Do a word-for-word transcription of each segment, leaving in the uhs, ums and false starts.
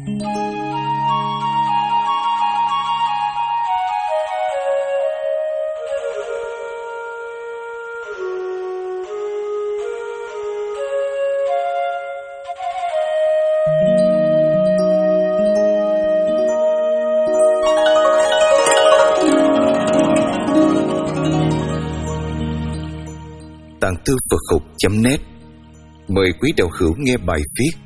Tạng Thư Phật Học chấm net mời quý đạo hữu nghe bài viết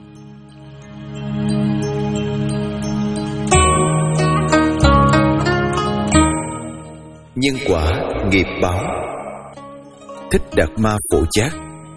Nhân quả nghiệp báo. Thích Đạt Ma Phổ Giác.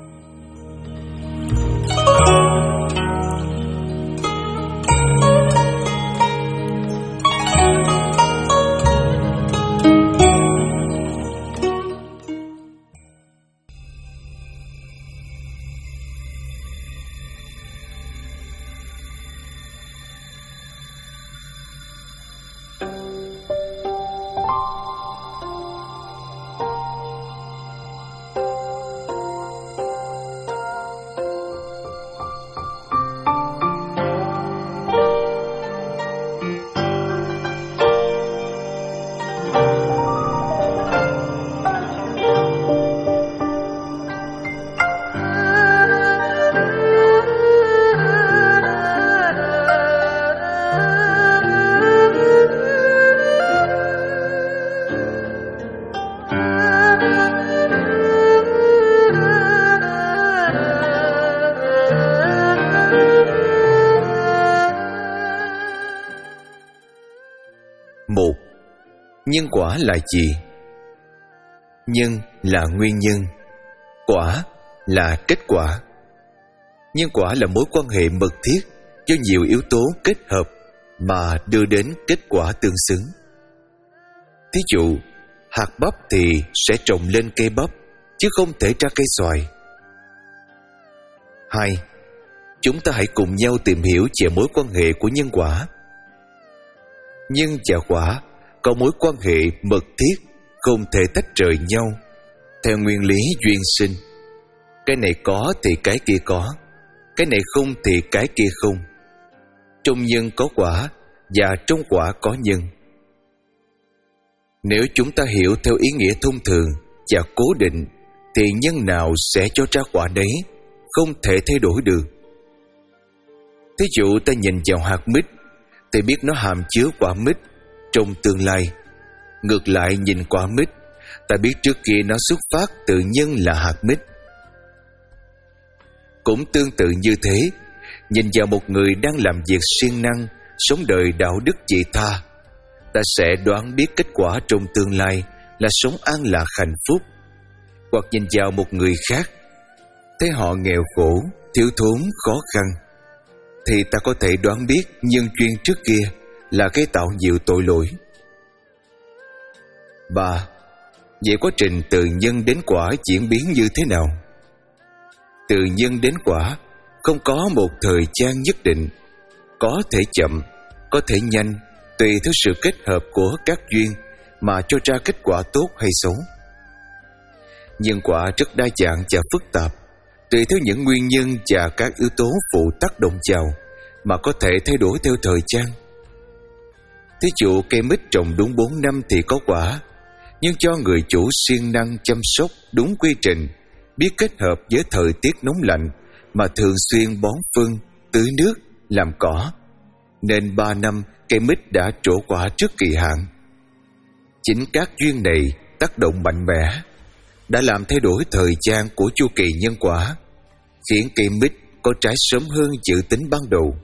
Một. Nhân quả là gì? Nhân là nguyên nhân, quả là kết quả. Nhân quả là mối quan hệ mật thiết do nhiều yếu tố kết hợp mà đưa đến kết quả tương xứng. Thí dụ, hạt bắp thì sẽ trồng lên cây bắp, chứ không thể ra cây xoài. Hai. Chúng ta hãy cùng nhau tìm hiểu về mối quan hệ của nhân quả. Nhân và quả có mối quan hệ mật thiết, không thể tách rời nhau. Theo nguyên lý duyên sinh, cái này có thì cái kia có, cái này không thì cái kia không. Trong nhân có quả, và trong quả có nhân. Nếu chúng ta hiểu theo ý nghĩa thông thường và cố định, thì nhân nào sẽ cho ra quả đấy, không thể thay đổi được. Thí dụ ta nhìn vào hạt mít thì biết nó hàm chứa quả mít trong tương lai. Ngược lại nhìn quả mít, ta biết trước kia nó xuất phát từ nhân là hạt mít. Cũng tương tự như thế, nhìn vào một người đang làm việc siêng năng, sống đời đạo đức vị tha, ta sẽ đoán biết kết quả trong tương lai là sống an lạc hạnh phúc. Hoặc nhìn vào một người khác, thấy họ nghèo khổ, thiếu thốn, khó khăn, thì ta có thể đoán biết nhân duyên trước kia là gây tạo nhiều tội lỗi. Ba. Vậy quá trình từ nhân đến quả diễn biến như thế nào? Từ nhân đến quả không có một thời gian nhất định, có thể chậm, có thể nhanh, tùy theo sự kết hợp của các duyên mà cho ra kết quả tốt hay xấu. Nhân quả rất đa dạng và phức tạp, tùy theo những nguyên nhân và các yếu tố phụ tác động vào mà có thể thay đổi theo thời gian. Thí dụ cây mít trồng đúng bốn năm thì có quả, nhưng cho người chủ siêng năng chăm sóc đúng quy trình, biết kết hợp với thời tiết nóng lạnh mà thường xuyên bón phân, tưới nước, làm cỏ, nên ba năm cây mít đã trổ quả trước kỳ hạn. Chính các duyên này tác động mạnh mẽ đã làm thay đổi thời gian của chu kỳ nhân quả, khiến cây mít có trái sớm hơn dự tính ban đầu.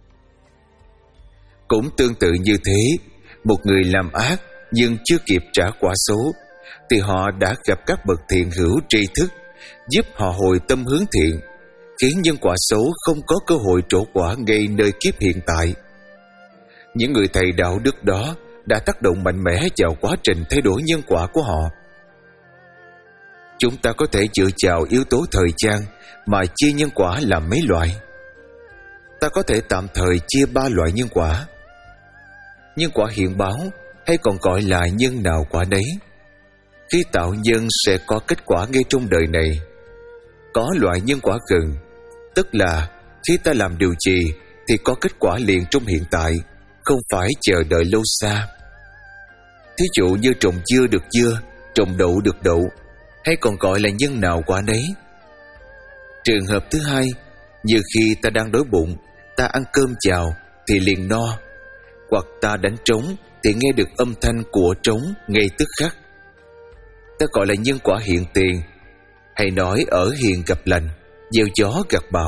Cũng tương tự như thế, một người làm ác nhưng chưa kịp trả quả xấu, thì họ đã gặp các bậc thiện hữu tri thức giúp họ hồi tâm hướng thiện, khiến nhân quả xấu không có cơ hội trổ quả ngay nơi kiếp hiện tại. Những người thầy đạo đức đó đã tác động mạnh mẽ vào quá trình thay đổi nhân quả của họ. Chúng ta có thể dựa vào yếu tố thời gian mà chia nhân quả làm mấy loại. Ta có thể tạm thời chia ba loại nhân quả. Nhân quả hiện báo, hay còn gọi là nhân nào quả đấy. Khi tạo nhân sẽ có kết quả ngay trong đời này. Có loại nhân quả gần, tức là khi ta làm điều gì thì có kết quả liền trong hiện tại, không phải chờ đợi lâu xa. Thí dụ như trồng dưa được dưa, trồng đậu được đậu, hay còn gọi là nhân nào quả nấy. Trường hợp thứ hai, như khi ta đang đói bụng, ta ăn cơm chào thì liền no, hoặc ta đánh trống thì nghe được âm thanh của trống ngay tức khắc. Ta gọi là nhân quả hiện tiền, hay nói ở hiền gặp lành, gieo gió gặt bão.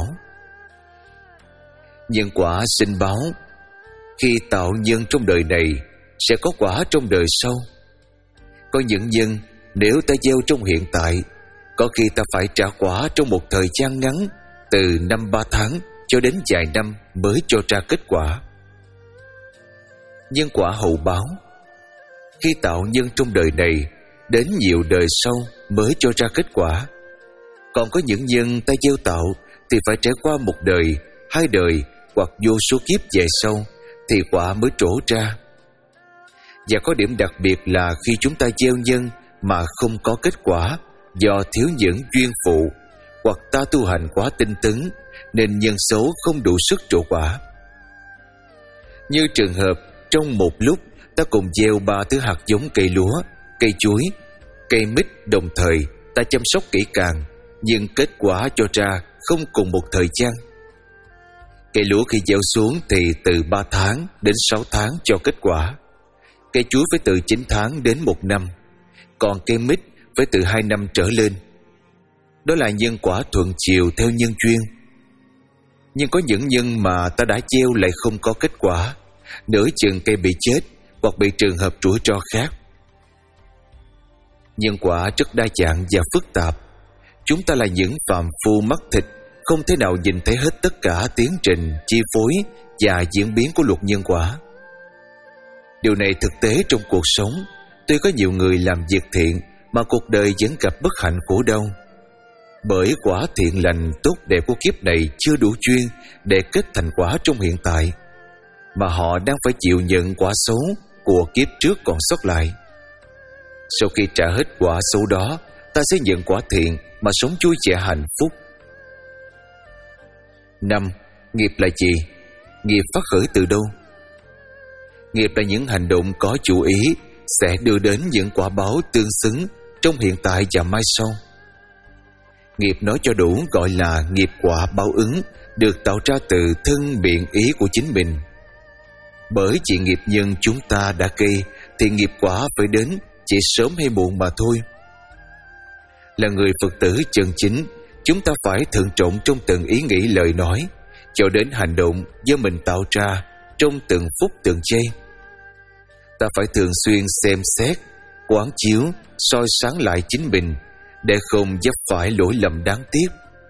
Nhân quả sinh báo, khi tạo nhân trong đời này sẽ có quả trong đời sau. Có những nhân nếu ta gieo trong hiện tại, có khi ta phải trả quả trong một thời gian ngắn, từ năm ba tháng cho đến vài năm mới cho ra kết quả. Nhân quả hậu báo, khi tạo nhân trong đời này, đến nhiều đời sau mới cho ra kết quả. Còn có những nhân ta gieo tạo thì phải trải qua một đời, hai đời hoặc vô số kiếp về sau thì quả mới trổ ra. Và có điểm đặc biệt là khi chúng ta gieo nhân mà không có kết quả do thiếu những duyên phụ, hoặc ta tu hành quá tinh tấn nên nhân xấu không đủ sức trổ quả. Như trường hợp trong một lúc ta cùng gieo ba thứ hạt giống cây lúa, cây chuối, cây mít đồng thời, ta chăm sóc kỹ càng, nhưng kết quả cho ra không cùng một thời gian. Cây lúa khi gieo xuống thì từ ba tháng đến sáu tháng cho kết quả. Cây chuối phải từ chín tháng đến một năm, còn cây mít phải từ hai năm trở lên. Đó là nhân quả thuận chiều theo nhân duyên. Nhưng có những nhân mà ta đã gieo lại không có kết quả, nửa chừng cây bị chết hoặc bị trường hợp rủi ro khác. Nhân quả rất đa dạng và phức tạp. Chúng ta là những phàm phu mắt thịt, không thể nào nhìn thấy hết tất cả tiến trình, chi phối và diễn biến của luật nhân quả. Điều này thực tế trong cuộc sống. Tuy có nhiều người làm việc thiện mà cuộc đời vẫn gặp bất hạnh khổ đau, bởi quả thiện lành tốt đẹp của kiếp này chưa đủ chuyên để kết thành quả trong hiện tại, mà họ đang phải chịu nhận quả xấu của kiếp trước còn sót lại. Sau khi trả hết quả xấu đó, ta sẽ nhận quả thiện mà sống vui vẻ hạnh phúc. Năm. Nghiệp là gì? Nghiệp phát khởi từ đâu? Nghiệp là những hành động có chủ ý sẽ đưa đến những quả báo tương xứng trong hiện tại và mai sau. Nghiệp nói cho đủ gọi là nghiệp quả báo ứng, được tạo ra từ thân miệng ý của chính mình. Bởi chỉ nghiệp nhân chúng ta đã gây thì nghiệp quả phải đến chỉ sớm hay muộn mà thôi. Là người Phật tử chân chính, chúng ta phải thận trọng trong từng ý nghĩ lời nói, cho đến hành động do mình tạo ra trong từng phút từng giây. Ta phải thường xuyên xem xét, quán chiếu, soi sáng lại chính mình để không vấp phải lỗi lầm đáng tiếc.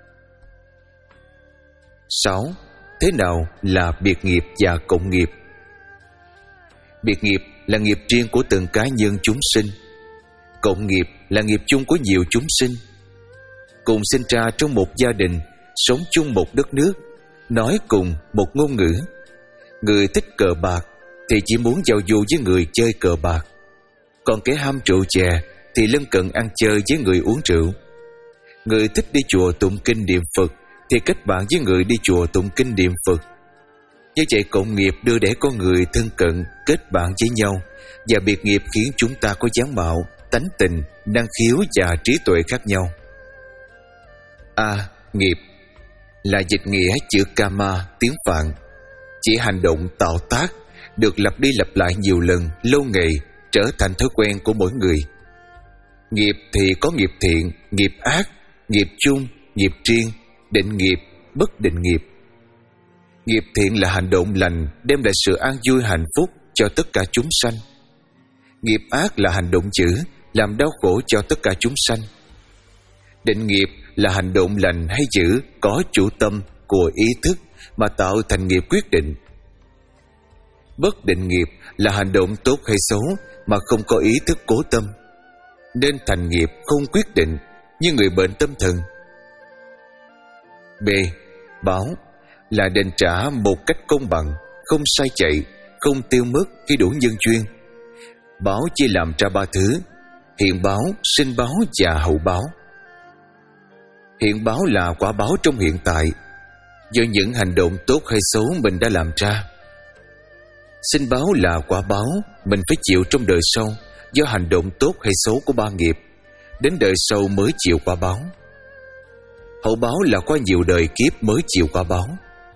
Sáu. Thế nào là biệt nghiệp và cộng nghiệp? Biệt nghiệp là nghiệp riêng của từng cá nhân chúng sinh. Cộng nghiệp là nghiệp chung của nhiều chúng sinh. Cùng sinh ra trong một gia đình, sống chung một đất nước, nói cùng một ngôn ngữ. Người thích cờ bạc thì chỉ muốn giao du với người chơi cờ bạc, còn kẻ ham rượu chè thì lân cận ăn chơi với người uống rượu. Người thích đi chùa tụng kinh niệm Phật thì kết bạn với người đi chùa tụng kinh niệm Phật. Như vậy cộng nghiệp đưa đẩy con người thân cận, kết bạn với nhau, và biệt nghiệp khiến chúng ta có dáng mạo, tánh tình, năng khiếu và trí tuệ khác nhau. A. Nghiệp là dịch nghĩa chữ karma tiếng Phạn, chỉ hành động tạo tác được lặp đi lặp lại nhiều lần, lâu ngày, trở thành thói quen của mỗi người. Nghiệp thì có nghiệp thiện, nghiệp ác, nghiệp chung, nghiệp riêng, định nghiệp, bất định nghiệp. Nghiệp thiện là hành động lành đem lại sự an vui hạnh phúc cho tất cả chúng sanh. Nghiệp ác là hành động dữ làm đau khổ cho tất cả chúng sanh. Định nghiệp là hành động lành hay dữ có chủ tâm của ý thức mà tạo thành nghiệp quyết định. Bất định nghiệp là hành động tốt hay xấu mà không có ý thức cố tâm, nên thành nghiệp không quyết định, như người bệnh tâm thần. B. Báo là đền trả một cách công bằng, không sai chạy, không tiêu mất khi đủ nhân duyên. Báo chia làm ra ba thứ: hiện báo, sinh báo và hậu báo. Hiện báo là quả báo trong hiện tại. do những hành động tốt hay xấu mình đã làm ra. Sinh báo là quả báo mình phải chịu trong đời sau do hành động tốt hay xấu của ba nghiệp, đến đời sau mới chịu quả báo. Hậu báo là qua nhiều đời kiếp mới chịu quả báo.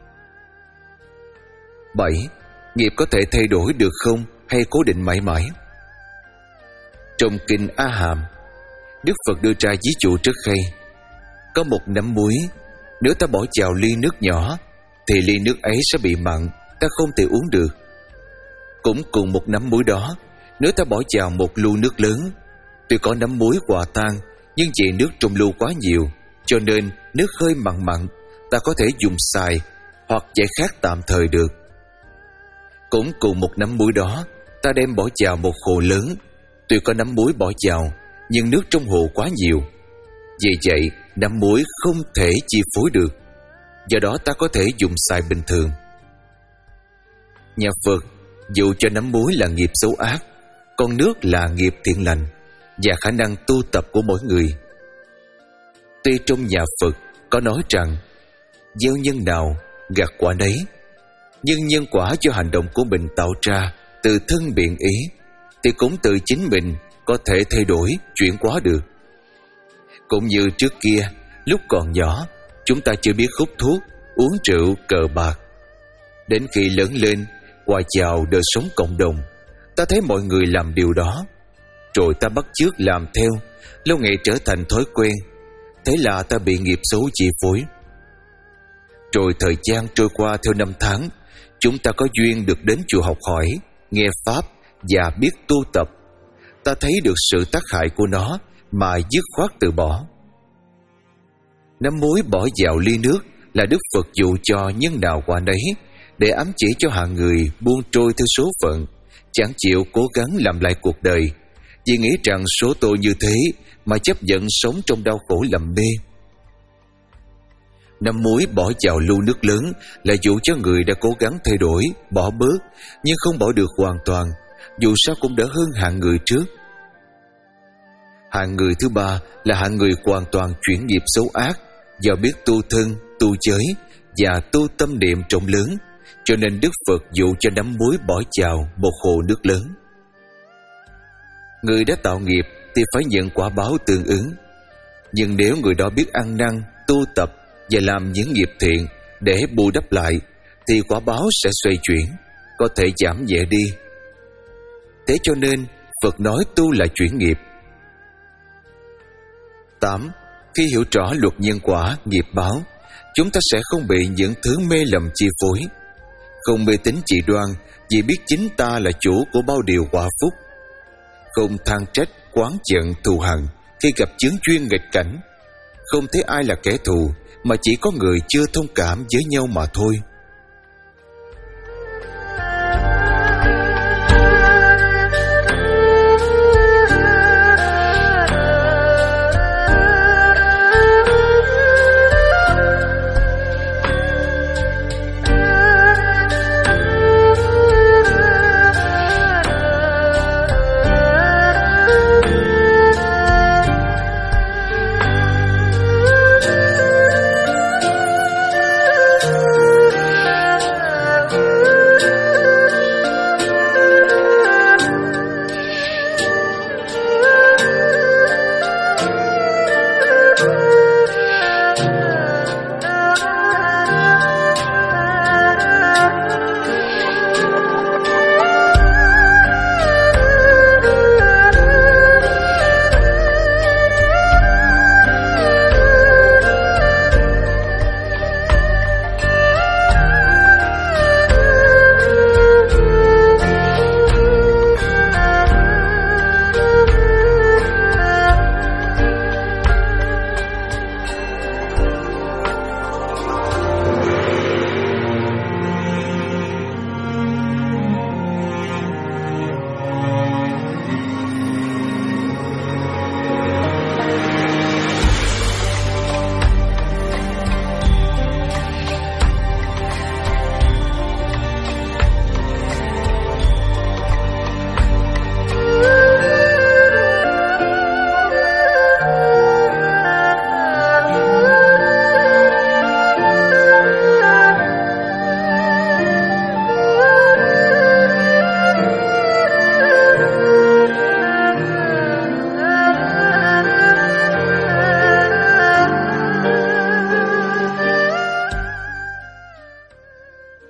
Bảy. Nghiệp có thể thay đổi được không hay cố định mãi mãi? Trong kinh A Hàm, Đức Phật đưa ra ví dụ rất hay. Có một nắm muối, nếu ta bỏ vào ly nước nhỏ thì ly nước ấy sẽ bị mặn, ta không thể uống được. Cũng cùng một nắm muối đó, nếu ta bỏ vào một lu nước lớn, tuy có nắm muối hòa tan, nhưng vì nước trong lu quá nhiều, cho nên nước hơi mặn mặn, ta có thể dùng xài hoặc giải khát tạm thời được. Cũng cùng một nắm muối đó, ta đem bỏ vào một hồ lớn, tuy có nắm muối bỏ vào, nhưng nước trong hồ quá nhiều. Vì vậy, nắm muối không thể chi phối được, do đó ta có thể dùng xài bình thường. Nhà Phật dù cho nắm muối là nghiệp xấu ác, còn nước là nghiệp thiện lành và khả năng tu tập của mỗi người. Tuy trong nhà Phật có nói rằng gieo nhân nào gặt quả nấy, nhưng nhân quả do hành động của mình tạo ra từ thân biện ý thì cũng từ chính mình có thể thay đổi, chuyển hóa được. Cũng như trước kia, lúc còn nhỏ, chúng ta chưa biết hút thuốc, uống rượu, cờ bạc. Đến khi lớn lên, hòa vào đời sống cộng đồng, ta thấy mọi người làm điều đó, rồi ta bắt chước làm theo, lâu ngày trở thành thói quen. Thế là ta bị nghiệp xấu chi phối. Rồi thời gian trôi qua theo năm tháng, chúng ta có duyên được đến chùa học hỏi, nghe pháp và biết tu tập. Ta thấy được sự tác hại của nó mà dứt khoát từ bỏ. Nắm muối bỏ vào ly nước là Đức Phật dụ cho nhân nào quả nấy, để ám chỉ cho hạng người buông trôi theo số phận, chẳng chịu cố gắng làm lại cuộc đời, vì nghĩ rằng số tôi như thế mà chấp nhận sống trong đau khổ lầm mê. Nắm muối bỏ vào lu nước lớn là dụ cho người đã cố gắng thay đổi, bỏ bớt, nhưng không bỏ được hoàn toàn, dù sao cũng đỡ hơn hạng người trước. Hạng người thứ ba là hạng người hoàn toàn chuyển nghiệp xấu ác, do biết tu thân, tu giới và tu tâm niệm trọng lớn, cho nên Đức Phật dụ cho nắm muối bỏ vào một hồ nước lớn. Người đã tạo nghiệp thì phải nhận quả báo tương ứng. Nhưng nếu người đó biết ăn năn, tu tập và làm những nghiệp thiện để bù đắp lại, thì quả báo sẽ xoay chuyển, có thể giảm nhẹ đi. Thế cho nên Phật nói tu là chuyển nghiệp. Tám. Khi hiểu rõ luật nhân quả, nghiệp báo, chúng ta sẽ không bị những thứ mê lầm chi phối, không mê tín dị đoan vì biết chính ta là chủ của bao điều quả phúc, không than trách, oán giận, thù hằn khi gặp chướng duyên nghịch cảnh, không thấy ai là kẻ thù mà chỉ có người chưa thông cảm với nhau mà thôi.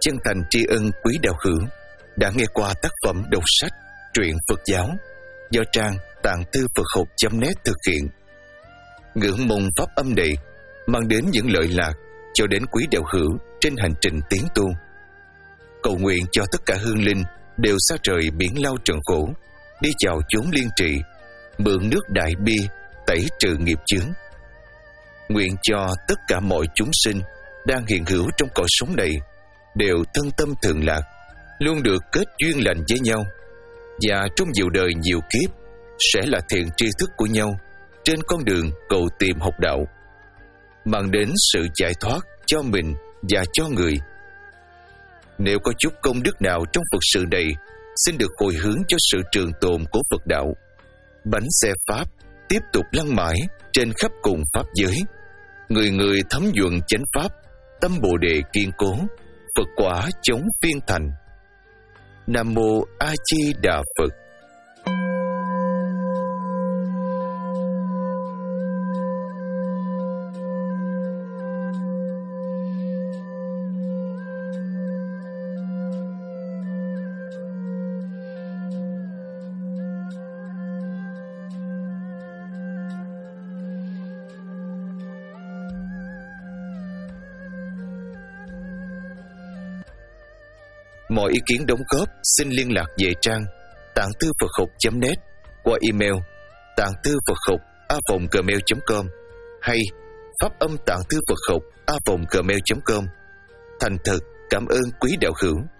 chân thành tri ân quý đạo hữu đã nghe qua tác phẩm đọc sách truyện Phật giáo do trang tạng thư Phật học chấm net thực hiện. Ngưỡng mong pháp âm này mang đến những lợi lạc cho đến quý đạo hữu trên hành trình tiến tu. Cầu nguyện cho tất cả hương linh đều xa rời biển lao trần khổ, đi vào chốn liên trị, mượn nước đại bi tẩy trừ nghiệp chướng. Nguyện cho tất cả mọi chúng sinh đang hiện hữu trong cõi sống này đều thân tâm thường lạc, luôn được kết duyên lành với nhau, và trong nhiều đời nhiều kiếp sẽ là thiện tri thức của nhau trên con đường cầu tìm học đạo, mang đến sự giải thoát cho mình và cho người. Nếu có chút công đức nào trong Phật sự này, xin được hồi hướng cho sự trường tồn của Phật đạo. Bánh xe Pháp tiếp tục lăn mãi trên khắp cùng Pháp giới, người người thấm nhuận chánh Pháp, tâm Bồ Đề kiên cố, Phật quả chống phiên thành. Nam Mô A Di Đà Phật. Mọi ý kiến đóng góp xin liên lạc về trang tạng thư Phật học chấm net qua email tạng thư Phật học a vòng gmail chấm com hay pháp âm tạng thư Phật học a vòng gmail chấm com. Thành thật cảm ơn quý đạo hữu.